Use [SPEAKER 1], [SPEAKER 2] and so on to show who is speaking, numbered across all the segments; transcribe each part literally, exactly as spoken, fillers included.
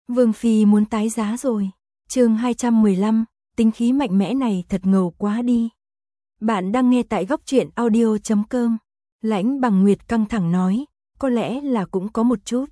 [SPEAKER 1] Vương Phi muốn tái giá rồi. Chương hai trăm mười lăm, tính khí mạnh mẽ này thật ngầu quá đi. Bạn đang nghe tại góc truyện audio chấm com. Lãnh Bằng Nguyệt căng thẳng nói, có lẽ là cũng có một chút.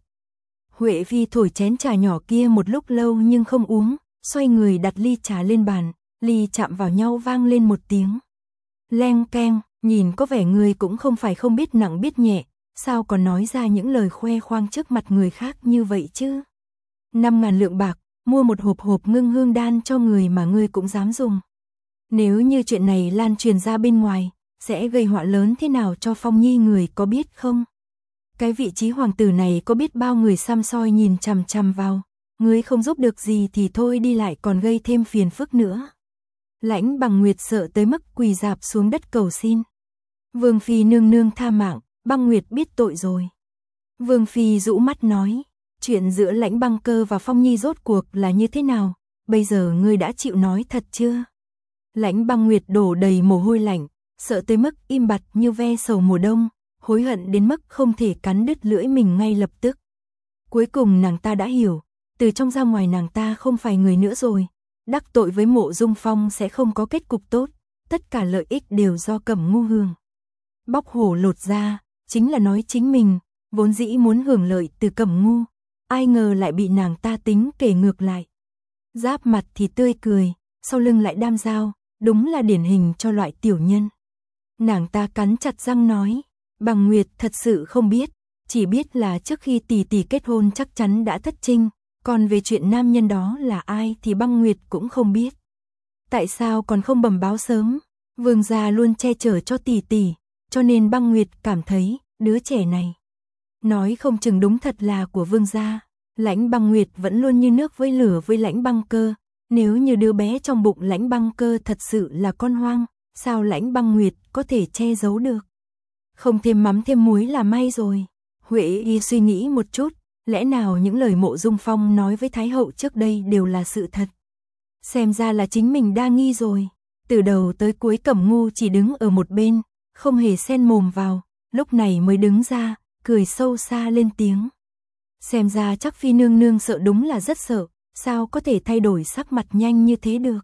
[SPEAKER 1] Huệ Phi thổi chén trà nhỏ kia một lúc lâu nhưng không uống, xoay người đặt ly trà lên bàn, ly chạm vào nhau vang lên một tiếng. Leng keng, nhìn có vẻ người cũng không phải không biết nặng biết nhẹ, sao còn nói ra những lời khoe khoang trước mặt người khác như vậy chứ? Năm ngàn lượng bạc, mua một hộp hộp ngưng hương đan cho người mà ngươi cũng dám dùng. Nếu như chuyện này lan truyền ra bên ngoài, sẽ gây họa lớn thế nào cho Phong Nhi người có biết không? Cái vị trí hoàng tử này có biết bao người xăm soi nhìn chằm chằm vào, ngươi không giúp được gì thì thôi đi lại còn gây thêm phiền phức nữa. Lãnh Bằng Nguyệt sợ tới mức quỳ rạp xuống đất cầu xin. Vương Phi nương nương tha mạng, Băng Nguyệt biết tội rồi. Vương Phi rũ mắt nói, chuyện giữa Lãnh Băng Cơ và Phong Nhi rốt cuộc là như thế nào, bây giờ ngươi đã chịu nói thật chưa? Lãnh Băng Nguyệt đổ đầy mồ hôi lạnh, sợ tới mức im bặt như ve sầu mùa đông, hối hận đến mức không thể cắn đứt lưỡi mình ngay lập tức. Cuối cùng nàng ta đã hiểu, từ trong ra ngoài nàng ta không phải người nữa rồi, đắc tội với Mộ Dung Phong sẽ không có kết cục tốt, tất cả lợi ích đều do Cẩm Ngu hưởng. Bóc hổ lột da, chính là nói chính mình, vốn dĩ muốn hưởng lợi từ Cẩm Ngu, ai ngờ lại bị nàng ta tính kể ngược lại. Giáp mặt thì tươi cười, sau lưng lại đam dao, đúng là điển hình cho loại tiểu nhân. Nàng ta cắn chặt răng nói, Bằng Nguyệt thật sự không biết, chỉ biết là trước khi tỷ tỷ kết hôn chắc chắn đã thất trinh, còn về chuyện nam nhân đó là ai thì Băng Nguyệt cũng không biết. Tại sao còn không bẩm báo sớm? Vương gia luôn che chở cho tỷ tỷ, cho nên Băng Nguyệt cảm thấy đứa trẻ này nói không chừng đúng thật là của vương gia. Lãnh Băng Nguyệt vẫn luôn như nước với lửa với Lãnh Băng Cơ, nếu như đứa bé trong bụng Lãnh Băng Cơ thật sự là con hoang, sao Lãnh Băng Nguyệt có thể che giấu được? Không thêm mắm thêm muối là may rồi. Huệ Y suy nghĩ một chút, lẽ nào những lời Mộ Dung Phong nói với Thái hậu trước đây đều là sự thật? Xem ra là chính mình đa nghi rồi. Từ đầu tới cuối Cẩm Ngu chỉ đứng ở một bên, không hề xen mồm vào, lúc này mới đứng ra, cười sâu xa lên tiếng. Xem ra chắc Phi nương nương sợ đúng là rất sợ, sao có thể thay đổi sắc mặt nhanh như thế được?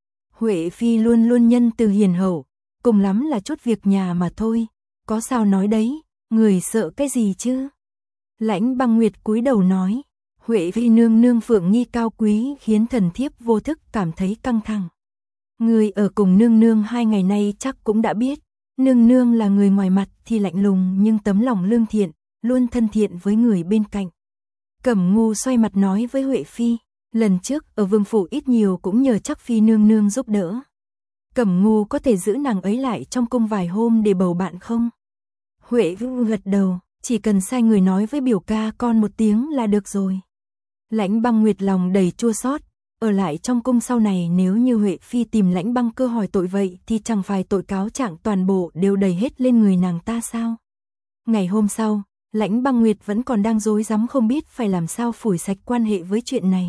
[SPEAKER 1] Huệ Phi luôn luôn nhân từ hiền hậu, cùng lắm là chút việc nhà mà thôi, có sao nói đấy, người sợ cái gì chứ? Lãnh Băng Nguyệt cúi đầu nói, Huệ Phi nương nương phượng nghi cao quý khiến thần thiếp vô thức cảm thấy căng thẳng. Người ở cùng nương nương hai ngày nay chắc cũng đã biết, nương nương là người ngoài mặt thì lạnh lùng nhưng tấm lòng lương thiện, luôn thân thiện với người bên cạnh. Cẩm Ngu xoay mặt nói với Huệ Phi, lần trước ở vương phủ ít nhiều cũng nhờ chắc Phi nương nương giúp đỡ. Cẩm Ngu có thể giữ nàng ấy lại trong cung vài hôm để bầu bạn không? Huệ Phi gật đầu, chỉ cần sai người nói với biểu ca con một tiếng là được rồi. Lãnh Băng Nguyệt lòng đầy chua xót, ở lại trong cung sau này nếu như Huệ Phi tìm Lãnh Băng Cơ hỏi tội vậy thì chẳng phải tội cáo trạng toàn bộ đều đầy hết lên người nàng ta sao? Ngày hôm sau, Lãnh Băng Nguyệt vẫn còn đang rối rắm không biết phải làm sao phủi sạch quan hệ với chuyện này.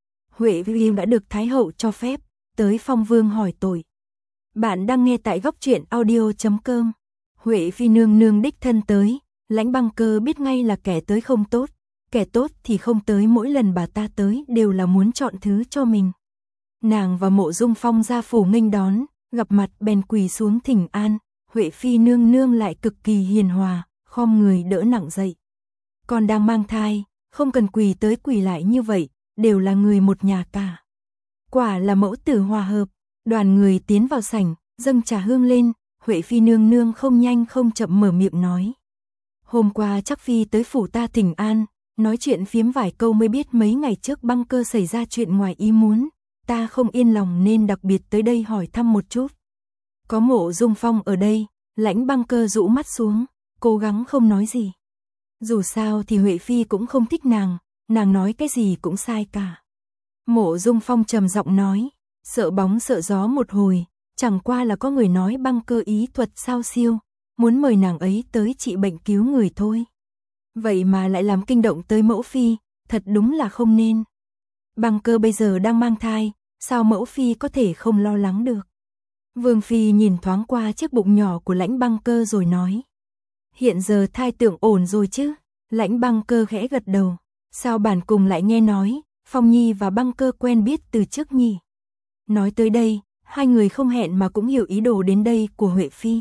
[SPEAKER 1] Huệ Phi đã được Thái hậu cho phép tới Phong Vương hỏi tội. Bạn đang nghe tại góc truyện audio chấm com. Huệ Phi nương nương đích thân tới, Lãnh Băng Cơ biết ngay là kẻ tới không tốt, kẻ tốt thì không tới, mỗi lần bà ta tới đều là muốn chọn thứ cho mình. Nàng và Mộ Dung Phong ra phủ nghênh đón, gặp mặt bèn quỳ xuống thỉnh an, Huệ Phi nương nương lại cực kỳ hiền hòa, khom người đỡ nặng dậy. Còn đang mang thai, không cần quỳ tới quỳ lại như vậy, đều là người một nhà cả. Quả là mẫu tử hòa hợp. Đoàn người tiến vào sảnh, dâng trà hương lên, Huệ Phi nương nương không nhanh không chậm mở miệng nói. Hôm qua chắc Phi tới phủ ta thỉnh an, nói chuyện phiếm vài câu mới biết mấy ngày trước Băng Cơ xảy ra chuyện ngoài ý muốn, ta không yên lòng nên đặc biệt tới đây hỏi thăm một chút. Có Mộ Dung Phong ở đây, Lãnh Băng Cơ rũ mắt xuống, cố gắng không nói gì. Dù sao thì Huệ Phi cũng không thích nàng, nàng nói cái gì cũng sai cả. Mộ Dung Phong trầm giọng nói, sợ bóng sợ gió một hồi, chẳng qua là có người nói Băng Cơ ý thuật sao siêu, muốn mời nàng ấy tới trị bệnh cứu người thôi. Vậy mà lại làm kinh động tới mẫu phi, thật đúng là không nên. Băng Cơ bây giờ đang mang thai, sao mẫu phi có thể không lo lắng được? Vương Phi nhìn thoáng qua chiếc bụng nhỏ của Lãnh Băng Cơ rồi nói. Hiện giờ thai tượng ổn rồi chứ? Lãnh Băng Cơ khẽ gật đầu. Sao bản cùng lại nghe nói, Phong Nhi và Băng Cơ quen biết từ trước nhỉ? Nói tới đây, hai người không hẹn mà cũng hiểu ý đồ đến đây của Huệ Phi.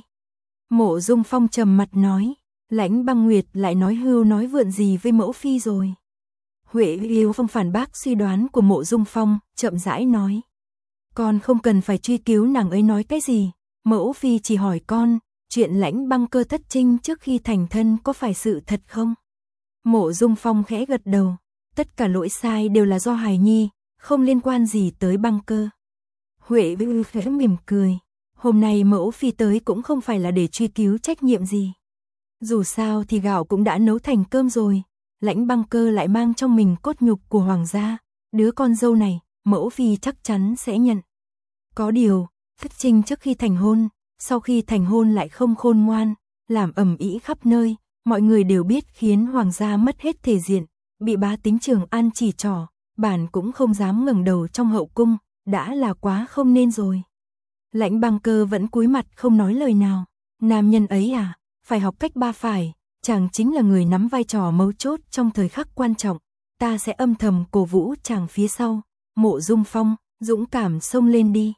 [SPEAKER 1] Mộ Dung Phong trầm mặt nói, Lãnh Băng Nguyệt lại nói hưu nói vượn gì với mẫu phi rồi. Huệ Liêu Phong phản bác suy đoán của Mộ Dung Phong, chậm rãi nói. Con không cần phải truy cứu nàng ấy nói cái gì, mẫu phi chỉ hỏi con, chuyện Lãnh Băng Cơ thất trinh trước khi thành thân có phải sự thật không? Mộ Dung Phong khẽ gật đầu, tất cả lỗi sai đều là do Hài Nhi, không liên quan gì tới Băng Cơ. Huệ Liêu khẽ mỉm cười, hôm nay mẫu phi tới cũng không phải là để truy cứu trách nhiệm gì. Dù sao thì gạo cũng đã nấu thành cơm rồi, Lãnh Băng Cơ lại mang trong mình cốt nhục của hoàng gia, đứa con dâu này, mẫu phi chắc chắn sẽ nhận. Có điều, thất trinh trước khi thành hôn, sau khi thành hôn lại không khôn ngoan, làm ầm ĩ khắp nơi, mọi người đều biết khiến hoàng gia mất hết thể diện, bị bá tính Trường An chỉ trỏ, bản cũng không dám ngẩng đầu trong hậu cung, đã là quá không nên rồi. Lãnh Băng Cơ vẫn cúi mặt không nói lời nào, nam nhân ấy à, phải học cách ba phải, chàng chính là người nắm vai trò mấu chốt trong thời khắc quan trọng, ta sẽ âm thầm cổ vũ chàng phía sau. Mộ Dung Phong, dũng cảm xông lên đi.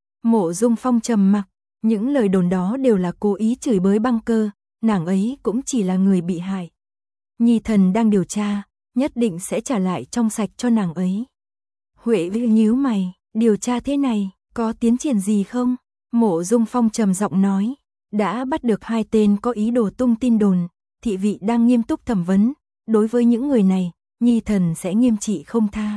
[SPEAKER 1] Mộ Dung Phong trầm mặc, những lời đồn đó đều là cố ý chửi bới Băng Cơ, nàng ấy cũng chỉ là người bị hại. Nhi thần đang điều tra, nhất định sẽ trả lại trong sạch cho nàng ấy. Huệ Vĩ nhíu mày, điều tra thế này, có tiến triển gì không? Mộ Dung Phong trầm giọng nói, đã bắt được hai tên có ý đồ tung tin đồn, thị vị đang nghiêm túc thẩm vấn, đối với những người này, Nhi thần sẽ nghiêm trị không tha.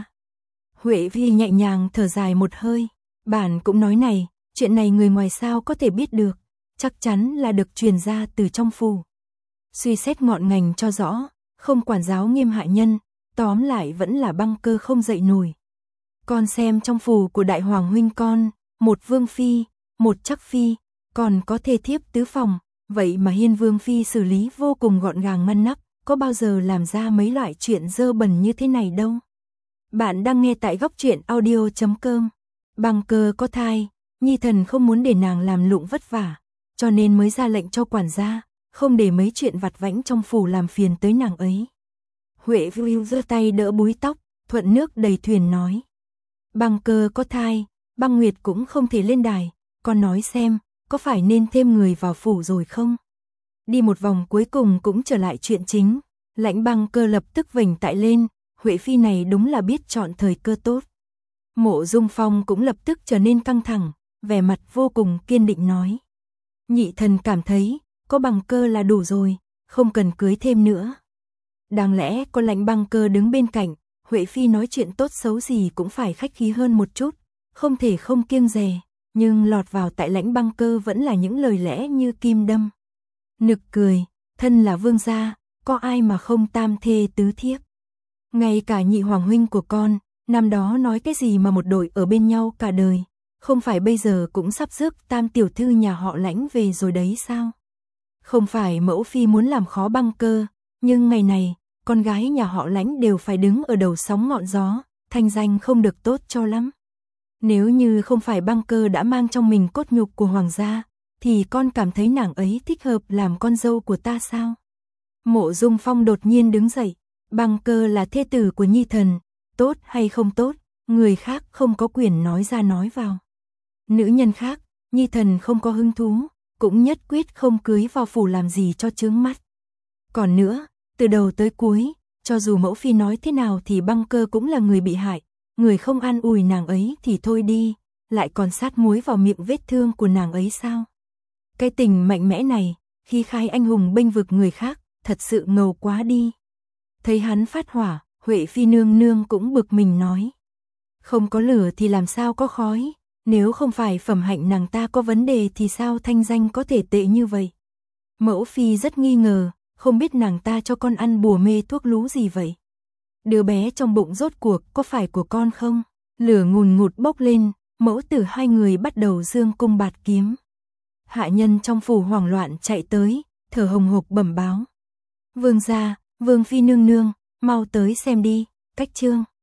[SPEAKER 1] Huệ Vĩ nhẹ nhàng thở dài một hơi, bản cũng nói này, chuyện này người ngoài sao có thể biết được, chắc chắn là được truyền ra từ trong phủ. Suy xét ngọn ngành cho rõ, không quản giáo nghiêm hại nhân, tóm lại vẫn là Băng Cơ không dậy nổi. Con xem trong phủ của đại hoàng huynh con, một vương phi, một chắc phi, còn có thê thiếp tứ phòng, vậy mà Hiên Vương phi xử lý vô cùng gọn gàng ngăn nắp, có bao giờ làm ra mấy loại chuyện dơ bẩn như thế này đâu. Bạn đang nghe tại góc truyện audio chấm com. Băng Cơ có thai, Nhi thần không muốn để nàng làm lụng vất vả, cho nên mới ra lệnh cho quản gia, không để mấy chuyện vặt vãnh trong phủ làm phiền tới nàng ấy. Huệ Vưu giơ tay đỡ búi tóc, thuận nước đầy thuyền nói. Băng Cơ có thai, Băng Nguyệt cũng không thể lên đài, con nói xem, có phải nên thêm người vào phủ rồi không? Đi một vòng cuối cùng cũng trở lại chuyện chính, Lãnh Băng Cơ lập tức vểnh tại lên, Huệ Phi này đúng là biết chọn thời cơ tốt. Mộ Dung Phong cũng lập tức trở nên căng thẳng, vẻ mặt vô cùng kiên định nói. Nhị thần cảm thấy, có Băng Cơ là đủ rồi, không cần cưới thêm nữa. Đáng lẽ có Lãnh Băng Cơ đứng bên cạnh, Huệ Phi nói chuyện tốt xấu gì cũng phải khách khí hơn một chút, không thể không kiêng dè, nhưng lọt vào tại Lãnh Băng Cơ vẫn là những lời lẽ như kim đâm. Nực cười, thân là vương gia, có ai mà không tam thê tứ thiếp. Ngay cả nhị hoàng huynh của con, năm đó nói cái gì mà một đội ở bên nhau cả đời, không phải bây giờ cũng sắp rước tam tiểu thư nhà họ Lãnh về rồi đấy sao? Không phải mẫu phi muốn làm khó Băng Cơ, nhưng ngày này, con gái nhà họ Lãnh đều phải đứng ở đầu sóng ngọn gió, thanh danh không được tốt cho lắm. Nếu như không phải Băng Cơ đã mang trong mình cốt nhục của hoàng gia, thì con cảm thấy nàng ấy thích hợp làm con dâu của ta sao? Mộ Dung Phong đột nhiên đứng dậy, Băng Cơ là thê tử của Nhi thần, tốt hay không tốt, người khác không có quyền nói ra nói vào. Nữ nhân khác, Nhi thần không có hứng thú, cũng nhất quyết không cưới vào phủ làm gì cho chướng mắt. Còn nữa, từ đầu tới cuối, cho dù mẫu phi nói thế nào thì Băng Cơ cũng là người bị hại, người không an ủi nàng ấy thì thôi đi, lại còn sát muối vào miệng vết thương của nàng ấy sao? Cái tình mạnh mẽ này, khi khai anh hùng bênh vực người khác, thật sự ngầu quá đi. Thấy hắn phát hỏa, Huệ Phi nương nương cũng bực mình nói. Không có lửa thì làm sao có khói, nếu không phải phẩm hạnh nàng ta có vấn đề thì sao thanh danh có thể tệ như vậy? Mẫu Phi rất nghi ngờ, không biết nàng ta cho con ăn bùa mê thuốc lú gì vậy? Đứa bé trong bụng rốt cuộc có phải của con không? Lửa ngùn ngụt bốc lên, mẫu tử hai người bắt đầu dương cung bạt kiếm. Hạ nhân trong phủ hoảng loạn chạy tới, thở hồng hộc bẩm báo. Vương gia, Vương Phi nương nương, mau tới xem đi, cách chương.